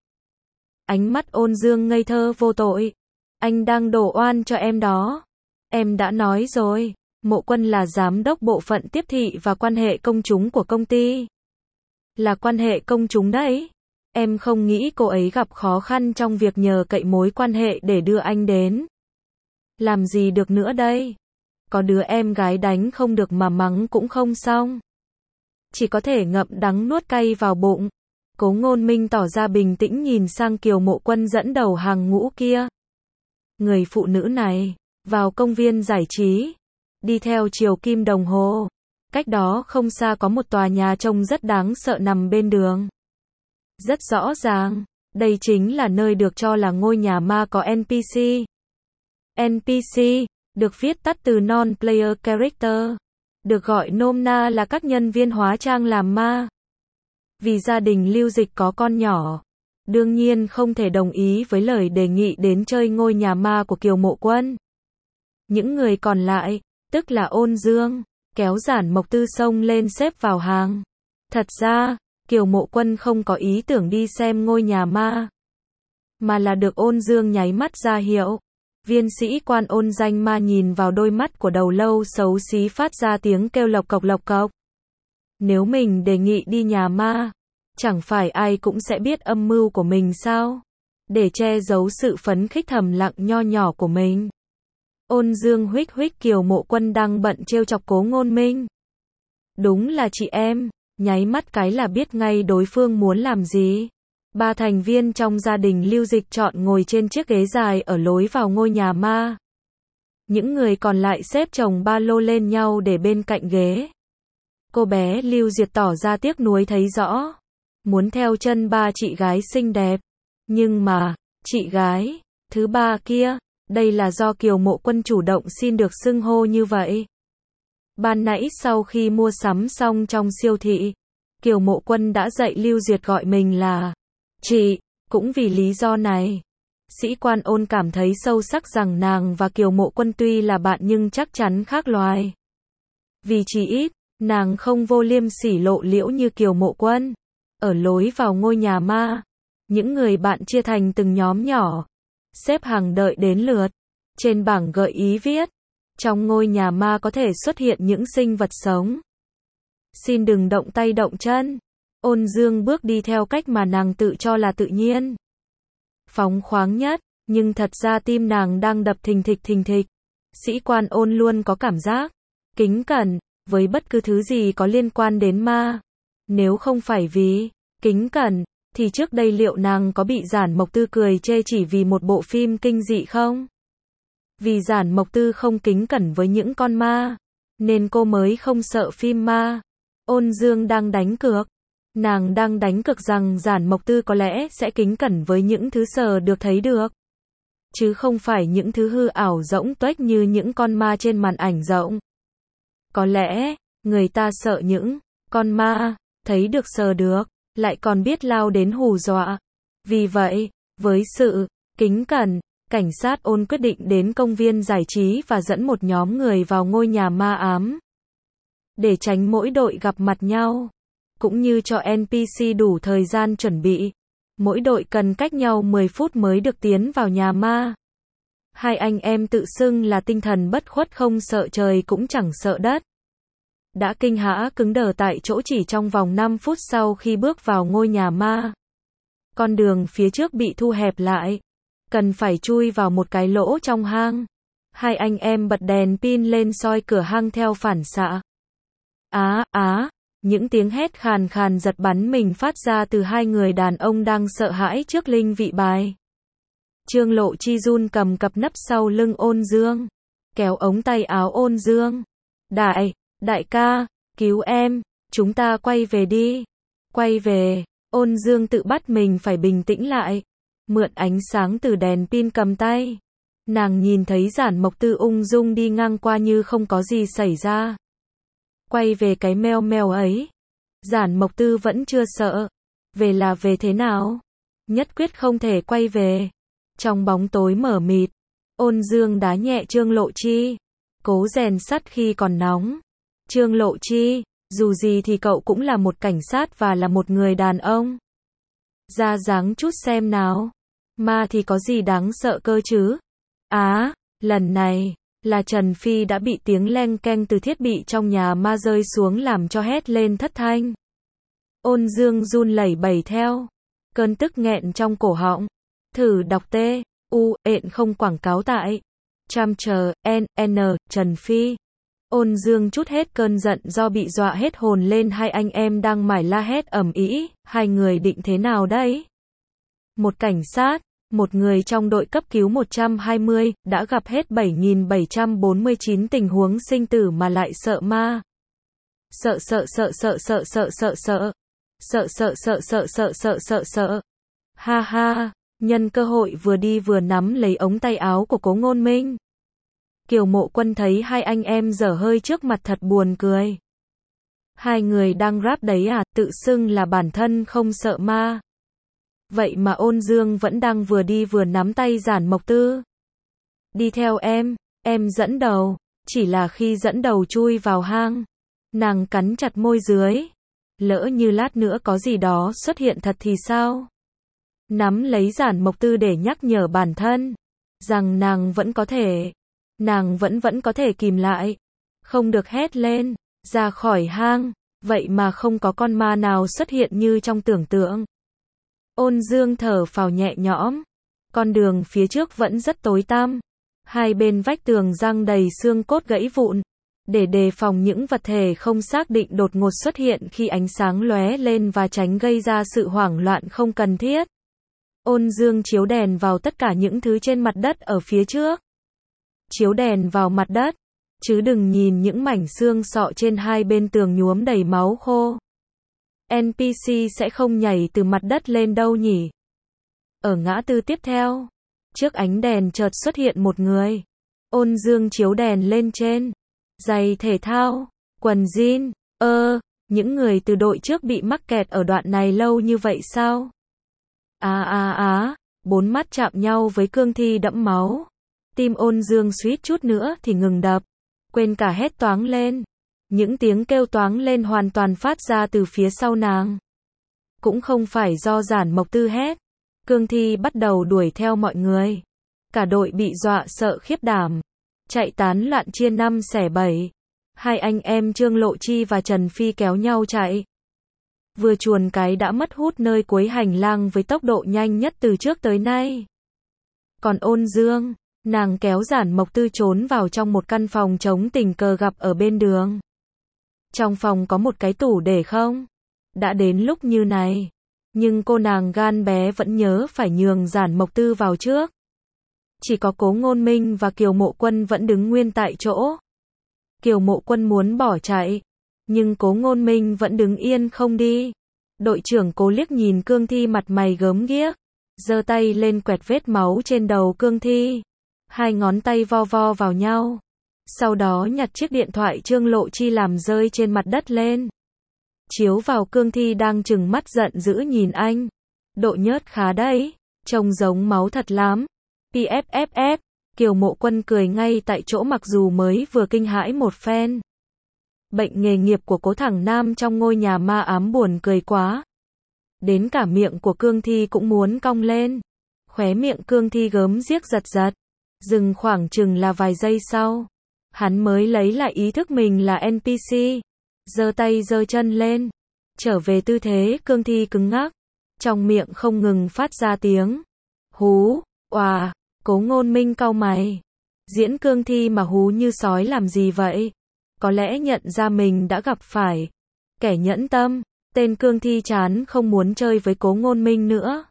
Ánh mắt Ôn Dương ngây thơ vô tội. Anh đang đổ oan cho em đó. Em đã nói rồi, Mộ Quân là giám đốc bộ phận tiếp thị và quan hệ công chúng của công ty. Là quan hệ công chúng đấy. Em không nghĩ cô ấy gặp khó khăn trong việc nhờ cậy mối quan hệ để đưa anh đến. Làm gì được nữa đây? Có đứa em gái đánh không được mà mắng cũng không xong. Chỉ có thể ngậm đắng nuốt cay vào bụng. Cố Ngôn Minh tỏ ra bình tĩnh nhìn sang Kiều Mộ Quân dẫn đầu hàng ngũ kia. Người phụ nữ này, vào công viên giải trí, đi theo chiều kim đồng hồ. Cách đó không xa có một tòa nhà trông rất đáng sợ nằm bên đường. Rất rõ ràng, đây chính là nơi được cho là ngôi nhà ma có NPC. NPC, được viết tắt từ Non-Player Character, được gọi nôm na là các nhân viên hóa trang làm ma. Vì gia đình Lưu Dịch có con nhỏ, đương nhiên không thể đồng ý với lời đề nghị đến chơi ngôi nhà ma của Kiều Mộ Quân. Những người còn lại, tức là Ôn Dương, kéo Giản Mộc Tư xông lên xếp vào hàng. Thật ra, Kiều Mộ Quân không có ý tưởng đi xem ngôi nhà ma, mà là được Ôn Dương nháy mắt ra hiệu. Viên sĩ quan Ôn Danh Ma nhìn vào đôi mắt của đầu lâu xấu xí phát ra tiếng kêu lộc cộc lộc cộc. Nếu mình đề nghị đi nhà ma, chẳng phải ai cũng sẽ biết âm mưu của mình sao? Để che giấu sự phấn khích thầm lặng nho nhỏ của mình. Ôn Dương huých huých Kiều Mộ Quân đang bận trêu chọc Cố Ngôn Minh. Đúng là chị em, nháy mắt cái là biết ngay đối phương muốn làm gì. Ba thành viên trong gia đình Lưu Dịch chọn ngồi trên chiếc ghế dài ở lối vào ngôi nhà ma. Những người còn lại xếp chồng ba lô lên nhau để bên cạnh ghế. Cô bé Lưu Diệt tỏ ra tiếc nuối thấy rõ. Muốn theo chân ba chị gái xinh đẹp. Nhưng mà, chị gái thứ ba kia, đây là do Kiều Mộ Quân chủ động xin được xưng hô như vậy. Ban nãy sau khi mua sắm xong trong siêu thị, Kiều Mộ Quân đã dạy Lưu Diệt gọi mình là chị. Cũng vì lý do này, sĩ quan Ôn cảm thấy sâu sắc rằng nàng và Kiều Mộ Quân tuy là bạn nhưng chắc chắn khác loài. Vì chỉ ít, nàng không vô liêm sỉ lộ liễu như Kiều Mộ Quân. Ở lối vào ngôi nhà ma, những người bạn chia thành từng nhóm nhỏ, xếp hàng đợi đến lượt. Trên bảng gợi ý viết, trong ngôi nhà ma có thể xuất hiện những sinh vật sống. Xin đừng động tay động chân. Ôn Dương bước đi theo cách mà nàng tự cho là tự nhiên, phóng khoáng nhất, nhưng thật ra tim nàng đang đập thình thịch thình thịch. Sĩ quan Ôn luôn có cảm giác kính cẩn với bất cứ thứ gì có liên quan đến ma. Nếu không phải vì kính cẩn, thì trước đây liệu nàng có bị Giản Mộc Tư cười chê chỉ vì một bộ phim kinh dị không? Vì Giản Mộc Tư không kính cẩn với những con ma, nên cô mới không sợ phim ma. Ôn Dương đang đánh cược. Nàng đang đánh cược rằng Giản Mộc Tư có lẽ sẽ kính cẩn với những thứ sờ được thấy được, chứ không phải những thứ hư ảo rỗng tuếch như những con ma trên màn ảnh rộng. Có lẽ, người ta sợ những con ma, thấy được sờ được, lại còn biết lao đến hù dọa. Vì vậy, với sự kính cẩn, cảnh sát Ôn quyết định đến công viên giải trí và dẫn một nhóm người vào ngôi nhà ma ám. Để tránh mỗi đội gặp mặt nhau, cũng như cho NPC đủ thời gian chuẩn bị, mỗi đội cần cách nhau 10 phút mới được tiến vào nhà ma. Hai anh em tự xưng là tinh thần bất khuất không sợ trời cũng chẳng sợ đất, đã kinh hãi cứng đờ tại chỗ chỉ trong vòng 5 phút sau khi bước vào ngôi nhà ma. Con đường phía trước bị thu hẹp lại, cần phải chui vào một cái lỗ trong hang. Hai anh em bật đèn pin lên soi cửa hang theo phản xạ. Những tiếng hét khàn khàn giật bắn mình phát ra từ hai người đàn ông đang sợ hãi trước linh vị bài. Trương Lộ Chi run cầm cặp nấp sau lưng Ôn Dương, kéo ống tay áo Ôn Dương. Đại ca, cứu em, chúng ta quay về đi. Quay về, Ôn Dương tự bắt mình phải bình tĩnh lại, mượn ánh sáng từ đèn pin cầm tay. Nàng nhìn thấy Giản Mộc Tư ung dung đi ngang qua như không có gì xảy ra. Quay về cái meo meo ấy. Giản Mộc Tư vẫn chưa sợ. Về là về thế nào? Nhất quyết không thể quay về. Trong bóng tối mờ mịt, Ôn Dương đá nhẹ Trương Lộ Chi. Cố rèn sắt khi còn nóng. Trương Lộ Chi, dù gì thì cậu cũng là một cảnh sát và là một người đàn ông. Ra dáng chút xem nào. Ma thì có gì đáng sợ cơ chứ? Lần này, là Trần Phi đã bị tiếng leng keng từ thiết bị trong nhà ma rơi xuống làm cho hét lên thất thanh. Ôn Dương run lẩy bẩy theo. Cơn tức nghẹn trong cổ họng. Thử đọc không quảng cáo tại Trần Phi. Ôn Dương trút hết cơn giận do bị dọa hết hồn lên hai anh em đang mải la hét ầm ĩ. Hai người định thế nào đấy? Một cảnh sát, một người trong đội cấp cứu 120, đã gặp hết 7.749 tình huống sinh tử mà lại sợ ma. Sợ. Ha ha, nhân cơ hội vừa đi vừa nắm lấy ống tay áo của Cố Ngôn Minh. Kiều Mộ Quân thấy hai anh em dở hơi trước mặt thật buồn cười. Hai người đang rap đấy tự xưng là bản thân không sợ ma. Vậy mà Ôn Dương vẫn đang vừa đi vừa nắm tay Giản Mộc Tư. Đi theo em dẫn đầu. Chỉ là khi dẫn đầu chui vào hang, nàng cắn chặt môi dưới. Lỡ như lát nữa có gì đó xuất hiện thật thì sao? Nắm lấy Giản Mộc Tư để nhắc nhở bản thân rằng nàng vẫn có thể kìm lại, không được hét lên ra khỏi hang. Vậy mà không có con ma nào xuất hiện như trong tưởng tượng. Ôn Dương thở phào nhẹ nhõm. Con đường phía trước vẫn rất tối tăm. Hai bên vách tường răng đầy xương cốt gãy vụn. Để đề phòng những vật thể không xác định đột ngột xuất hiện khi ánh sáng lóe lên và tránh gây ra sự hoảng loạn không cần thiết, Ôn Dương chiếu đèn vào tất cả những thứ trên mặt đất ở phía trước. Chiếu đèn vào mặt đất, chứ đừng nhìn những mảnh xương sọ trên hai bên tường nhuốm đầy máu khô. NPC sẽ không nhảy từ mặt đất lên đâu nhỉ? Ở ngã tư tiếp theo, trước ánh đèn chợt xuất hiện một người. Ôn Dương chiếu đèn lên trên. Giày thể thao, quần jean. Những người từ đội trước bị mắc kẹt ở đoạn này lâu như vậy sao? Bốn mắt chạm nhau với cương thi đẫm máu. Tim Ôn Dương suýt chút nữa thì ngừng đập. Quên cả hét toáng lên. Những tiếng kêu toáng lên hoàn toàn phát ra từ phía sau nàng. Cũng không phải do Giản Mộc Tư hét. Cương thi bắt đầu đuổi theo mọi người. Cả đội bị dọa sợ khiếp đảm. Chạy tán loạn chia 5 xẻ 7. Hai anh em Trương Lộ Chi và Trần Phi kéo nhau chạy. Vừa chuồn cái đã mất hút nơi cuối hành lang với tốc độ nhanh nhất từ trước tới nay. Còn Ôn Dương, nàng kéo Giản Mộc Tư trốn vào trong một căn phòng trống tình cờ gặp ở bên đường. Trong phòng có một cái tủ để không. Đã đến lúc như này, nhưng cô nàng gan bé vẫn nhớ phải nhường Giản Mộc Tư vào trước. Chỉ có Cố Ngôn Minh và Kiều Mộ Quân vẫn đứng nguyên tại chỗ. Kiều Mộ Quân muốn bỏ chạy, nhưng Cố Ngôn Minh vẫn đứng yên không đi. Đội trưởng Cố liếc nhìn Cương Thi mặt mày gớm ghiếc, giơ tay lên quẹt vết máu trên đầu Cương Thi. Hai ngón tay vo vo vào nhau. Sau đó nhặt chiếc điện thoại Trương Lộ Chi làm rơi trên mặt đất lên. Chiếu vào Cương Thi đang trừng mắt giận dữ nhìn anh. Độ nhớt khá đấy, trông giống máu thật lắm. PFFF, Kiều Mộ Quân cười ngay tại chỗ mặc dù mới vừa kinh hãi một phen. Bệnh nghề nghiệp của Cố thằng Nam trong ngôi nhà ma ám buồn cười quá. Đến cả miệng của Cương Thi cũng muốn cong lên. Khóe miệng Cương Thi gớm ghiếc giật giật. Dừng khoảng chừng là vài giây sau. Hắn mới lấy lại ý thức mình là NPC. Giơ tay giơ chân lên. Trở về tư thế Cương Thi cứng ngắc. Trong miệng không ngừng phát ra tiếng hú, oà. Cố Ngôn Minh cau mày. Diễn Cương Thi mà hú như sói làm gì vậy? Có lẽ nhận ra mình đã gặp phải kẻ nhẫn tâm. Tên Cương Thi chán không muốn chơi với Cố Ngôn Minh nữa.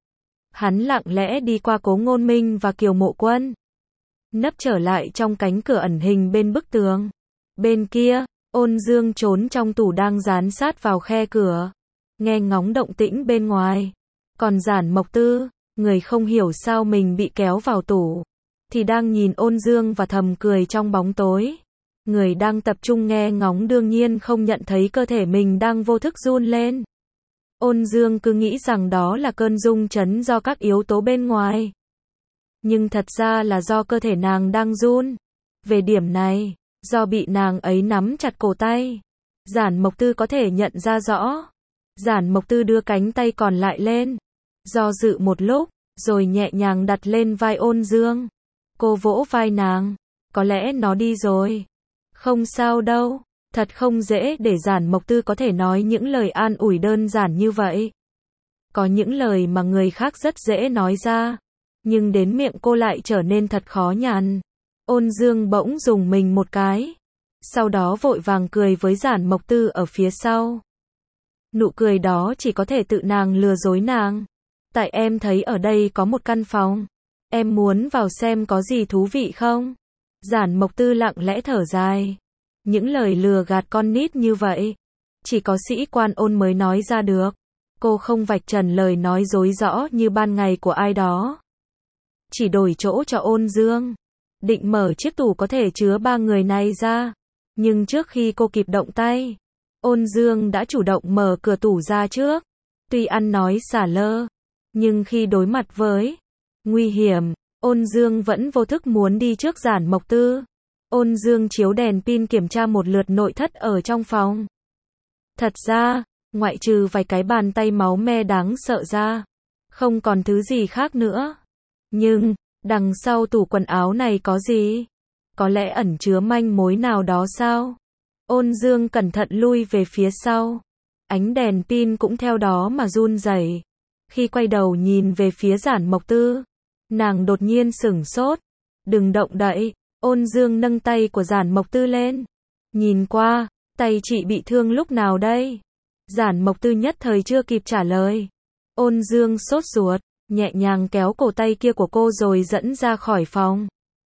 Hắn lặng lẽ đi qua Cố Ngôn Minh và Kiều Mộ Quân. Nấp trở lại trong cánh cửa ẩn hình bên bức tường. Bên kia, Ôn Dương trốn trong tủ đang dán sát vào khe cửa. Nghe ngóng động tĩnh bên ngoài. Còn Giản Mộc Tư, người không hiểu sao mình bị kéo vào tủ, thì đang nhìn Ôn Dương và thầm cười trong bóng tối. Người đang tập trung nghe ngóng đương nhiên không nhận thấy cơ thể mình đang vô thức run lên. Ôn Dương cứ nghĩ rằng đó là cơn rung chấn do các yếu tố bên ngoài. Nhưng thật ra là do cơ thể nàng đang run. Về điểm này, do bị nàng ấy nắm chặt cổ tay, Giản Mộc Tư có thể nhận ra rõ. Giản Mộc Tư đưa cánh tay còn lại lên, do dự một lúc, rồi nhẹ nhàng đặt lên vai Ôn Dương. Cô vỗ vai nàng. Có lẽ nó đi rồi. Không sao đâu. Thật không dễ để Giản Mộc Tư có thể nói những lời an ủi đơn giản như vậy. Có những lời mà người khác rất dễ nói ra, nhưng đến miệng cô lại trở nên thật khó nhằn. Ôn Dương bỗng rùng mình một cái. Sau đó vội vàng cười với Giản Mộc Tư ở phía sau. Nụ cười đó chỉ có thể tự nàng lừa dối nàng. Tại em thấy ở đây có một căn phòng. Em muốn vào xem có gì thú vị không? Giản Mộc Tư lặng lẽ thở dài. Những lời lừa gạt con nít như vậy, chỉ có sĩ quan Ôn mới nói ra được. Cô không vạch trần lời nói dối rõ như ban ngày của ai đó. Chỉ đổi chỗ cho Ôn Dương. Định mở chiếc tủ có thể chứa ba người này ra. Nhưng trước khi cô kịp động tay, Ôn Dương đã chủ động mở cửa tủ ra trước. Tuy ăn nói xả lơ, nhưng khi đối mặt với nguy hiểm, Ôn Dương vẫn vô thức muốn đi trước Giản Mộc Tư. Ôn Dương chiếu đèn pin kiểm tra một lượt nội thất ở trong phòng. Thật ra, ngoại trừ vài cái bàn tay máu me đáng sợ ra, không còn thứ gì khác nữa. Nhưng, đằng sau tủ quần áo này có gì? Có lẽ ẩn chứa manh mối nào đó sao? Ôn Dương cẩn thận lui về phía sau. Ánh đèn pin cũng theo đó mà run rẩy. Khi quay đầu nhìn về phía Giản Mộc Tư, nàng đột nhiên sửng sốt. Đừng động đậy. Ôn Dương nâng tay của Giản Mộc Tư lên. Nhìn qua, tay chị bị thương lúc nào đây? Giản Mộc Tư nhất thời chưa kịp trả lời. Ôn Dương sốt ruột, nhẹ nhàng kéo cổ tay kia của cô rồi dẫn ra khỏi phòng.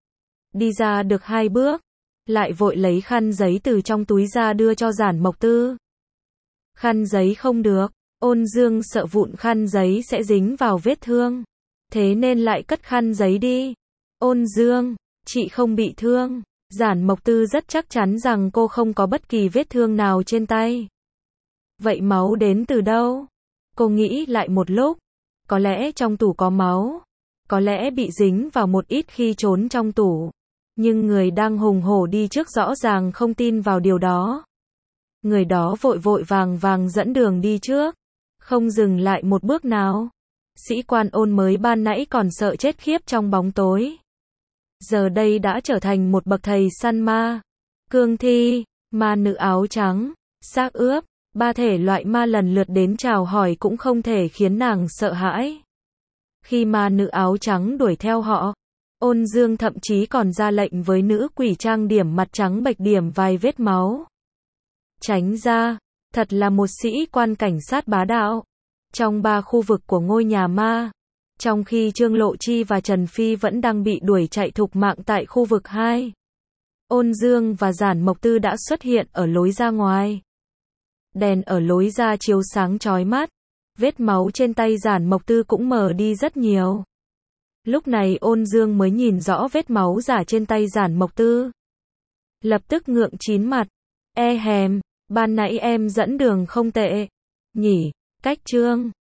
Đi ra được 2 bước, lại vội lấy khăn giấy từ trong túi ra đưa cho Giản Mộc Tư. Khăn giấy không được, Ôn Dương sợ vụn khăn giấy sẽ dính vào vết thương. Thế nên lại cất khăn giấy đi. Ôn Dương, chị không bị thương. Giản Mộc Tư rất chắc chắn rằng cô không có bất kỳ vết thương nào trên tay. Vậy máu đến từ đâu? Cô nghĩ lại một lúc. Có lẽ trong tủ có máu. Có lẽ bị dính vào một ít khi trốn trong tủ. Nhưng người đang hùng hổ đi trước rõ ràng không tin vào điều đó. Người đó vội vội vàng vàng dẫn đường đi trước. Không dừng lại một bước nào. Sĩ quan Ôn mới ban nãy còn sợ chết khiếp trong bóng tối. Giờ đây đã trở thành một bậc thầy săn ma. Cương Thi, ma nữ áo trắng, xác ướp, 3 thể loại ma lần lượt đến chào hỏi cũng không thể khiến nàng sợ hãi. Khi ma nữ áo trắng đuổi theo họ, Ôn Dương thậm chí còn ra lệnh với nữ quỷ trang điểm mặt trắng bệch điểm vài vết máu. Tránh ra, thật là một sĩ quan cảnh sát bá đạo. Trong 3 khu vực của ngôi nhà ma, trong khi Trương Lộ Chi và Trần Phi vẫn đang bị đuổi chạy thục mạng tại khu vực 2, Ôn Dương và Giản Mộc Tư đã xuất hiện ở lối ra ngoài. Đèn ở lối ra chiếu sáng chói mắt. Vết máu trên tay Giản Mộc Tư cũng mờ đi rất nhiều. Lúc này Ôn Dương mới nhìn rõ vết máu giả trên tay Giản Mộc Tư. Lập tức ngượng chín mặt. E hèm, ban nãy em dẫn đường không tệ. Nhỉ, cách trương.